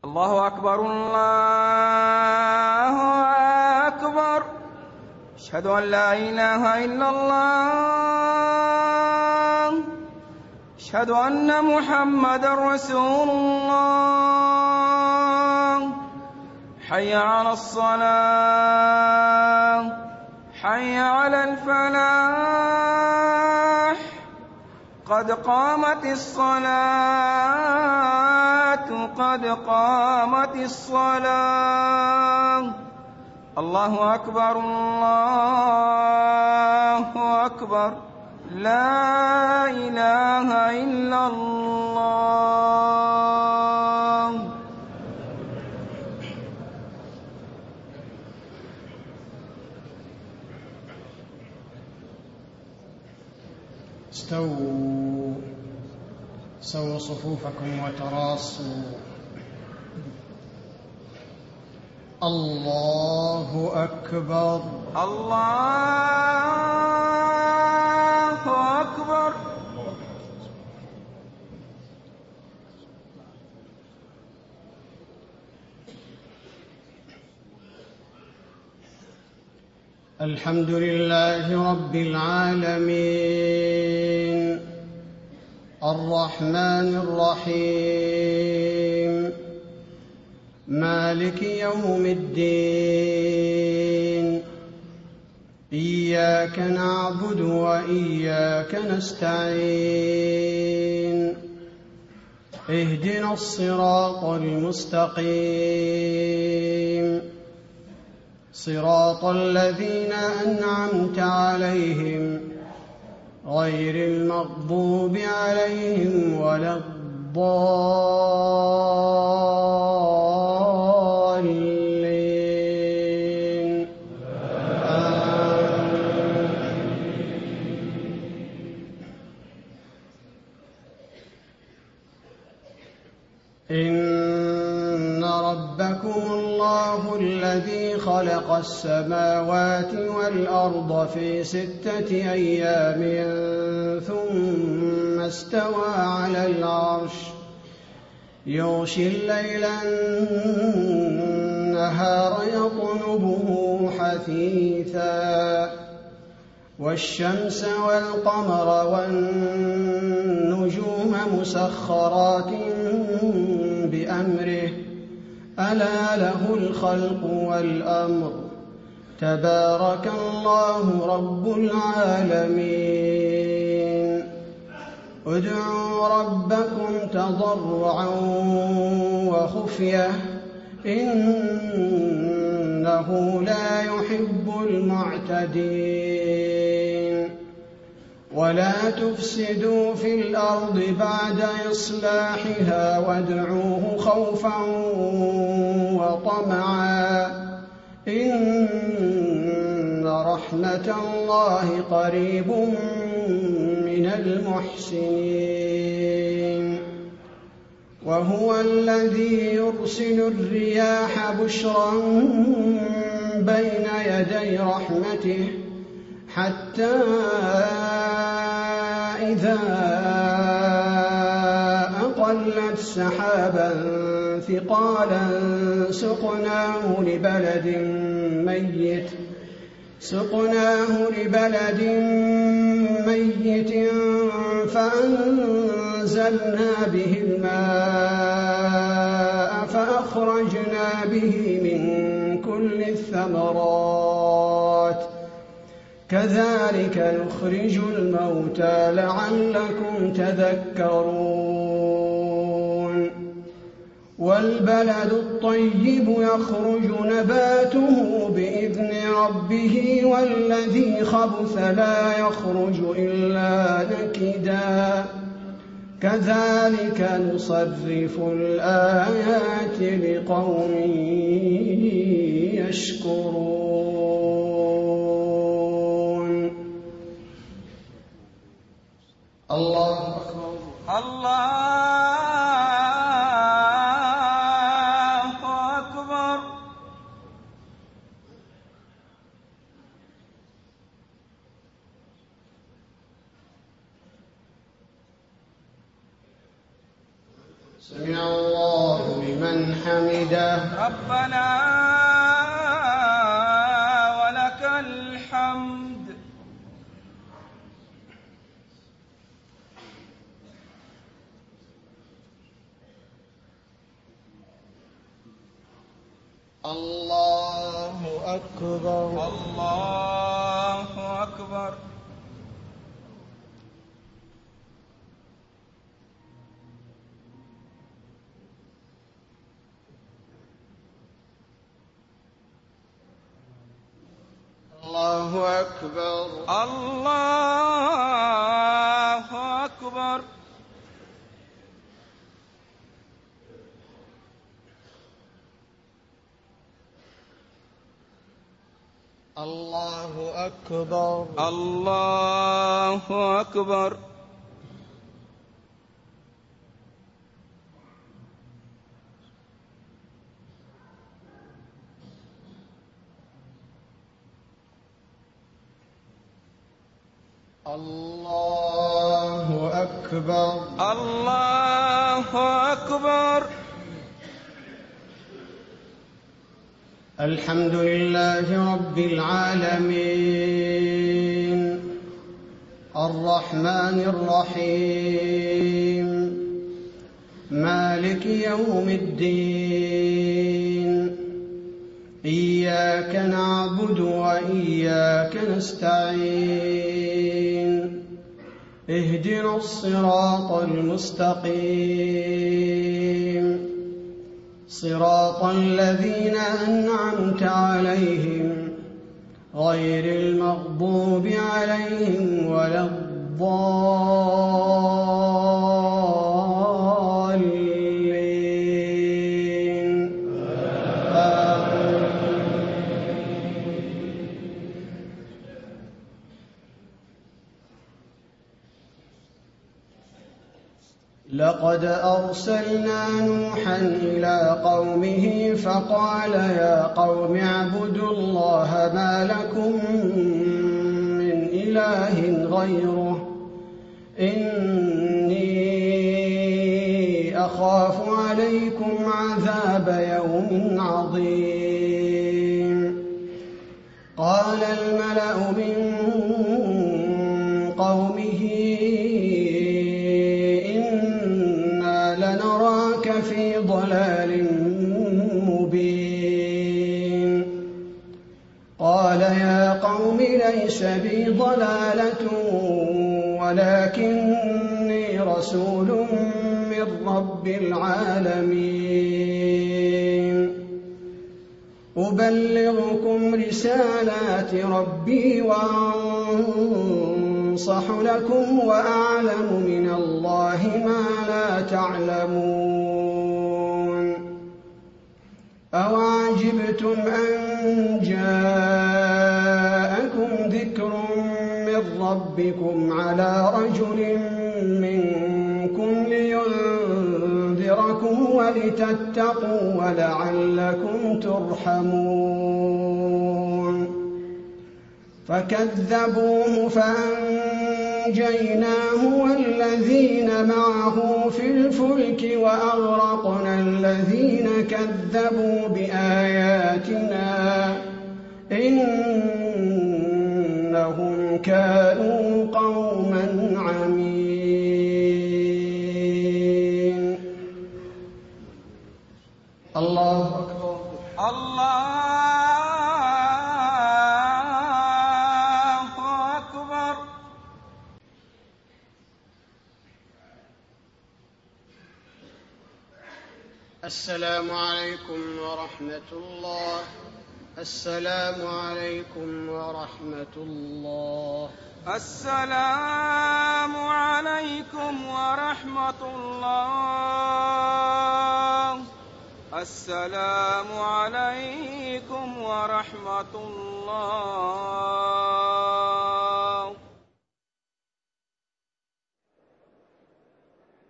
الله أكبر الله أكبر. أشهد أن لا إله إلا الله. أشهد أن محمدًا رسول الله. حي على الصلاة، حي على الفلاح، قد قامت الصلاة، قد قامت الصلاة. الله أكبر الله أكبر. لا إله إلا الله. استووا صفوفكم وتراصوا. الله أكبر الله أكبر. الحمد لله رب العالمين، الرحمن الرحيم، مالك يوم الدين. إياك نعبد وإياك نستعين. اهدنا الصراط المستقيم، صراط الذين أنعمت عليهم غير المغضوب عليهم ولا الضالين. إن ربكم الله الذي خلق السماوات والأرض في 6 أيام ثم استوى على العرش، يغشي الليل النهار يطلبه حثيثا، والشمس والقمر والنجوم مسخرات بأمره، ألا له الخلق والأمر، تبارك الله رب العالمين. ادعوا ربكم تضرعا وخفية إنه لا يحب المعتدين. ولا تفسدوا في الأرض بعد إصلاحها وادعوه خوفا وطمعا إن رحمة الله قريب من المحسنين. وهو الذي يرسل الرياح بشرا بين يدي رحمته حتى إذا أقلت سحابا ثقالا سقناه لبلد ميت فأنزلنا به الماء فأخرجنا به من كل الثمرات كذلك نخرج الموتى لعلكم تذكرون. والبلد الطيب يخرج نباته بإذن ربه والذي خبث لا يخرج إلا نكدا كذلك نصرف الآيات لقوم يشكرون. الله أكبر. الله أكبر. سمع الله لمن حمده. ربنا ولك الحمد. الله أكبر. الله أكبر. الله أكبر. الله أكبر. الله أكبر. الله أكبر. الله أكبر. الله أكبر. الحمد لله رب العالمين الرحمن الرحيم مالك يوم الدين إياك نعبد وإياك نستعين اهدنا الصراط المستقيم صراط الذين أنعمت عليهم غير المغضوب عليهم ولا الضالين. لقد أرسلنا نوحا إلى قومه فقال يا قوم اعبدوا الله ما لكم من إله غيره إني أخاف عليكم عذاب يوم عظيم. قال الملأ من قومه لنراك في ضلال مبين. قال يا قوم ليس بي ضلالة ولكني رسول من رب العالمين أبلغكم رسالات ربي وأنصح لكم وأعلم من الله ما لا تعلمون. أوعجبتم أن جاءكم ذكر من ربكم على رجل منكم لينذركم ولتتقوا ولعلكم ترحمون. فكذبوه فأنجيناه والذين معه في الفلك وأغرقنا الذين كذبوا بآياتنا إنهم كانوا قوما عمين. الله أكبر. الله أكبر. السلام عليكم ورحمة الله. السلام عليكم ورحمة الله. السلام عليكم ورحمة الله. السلام عليكم ورحمة الله.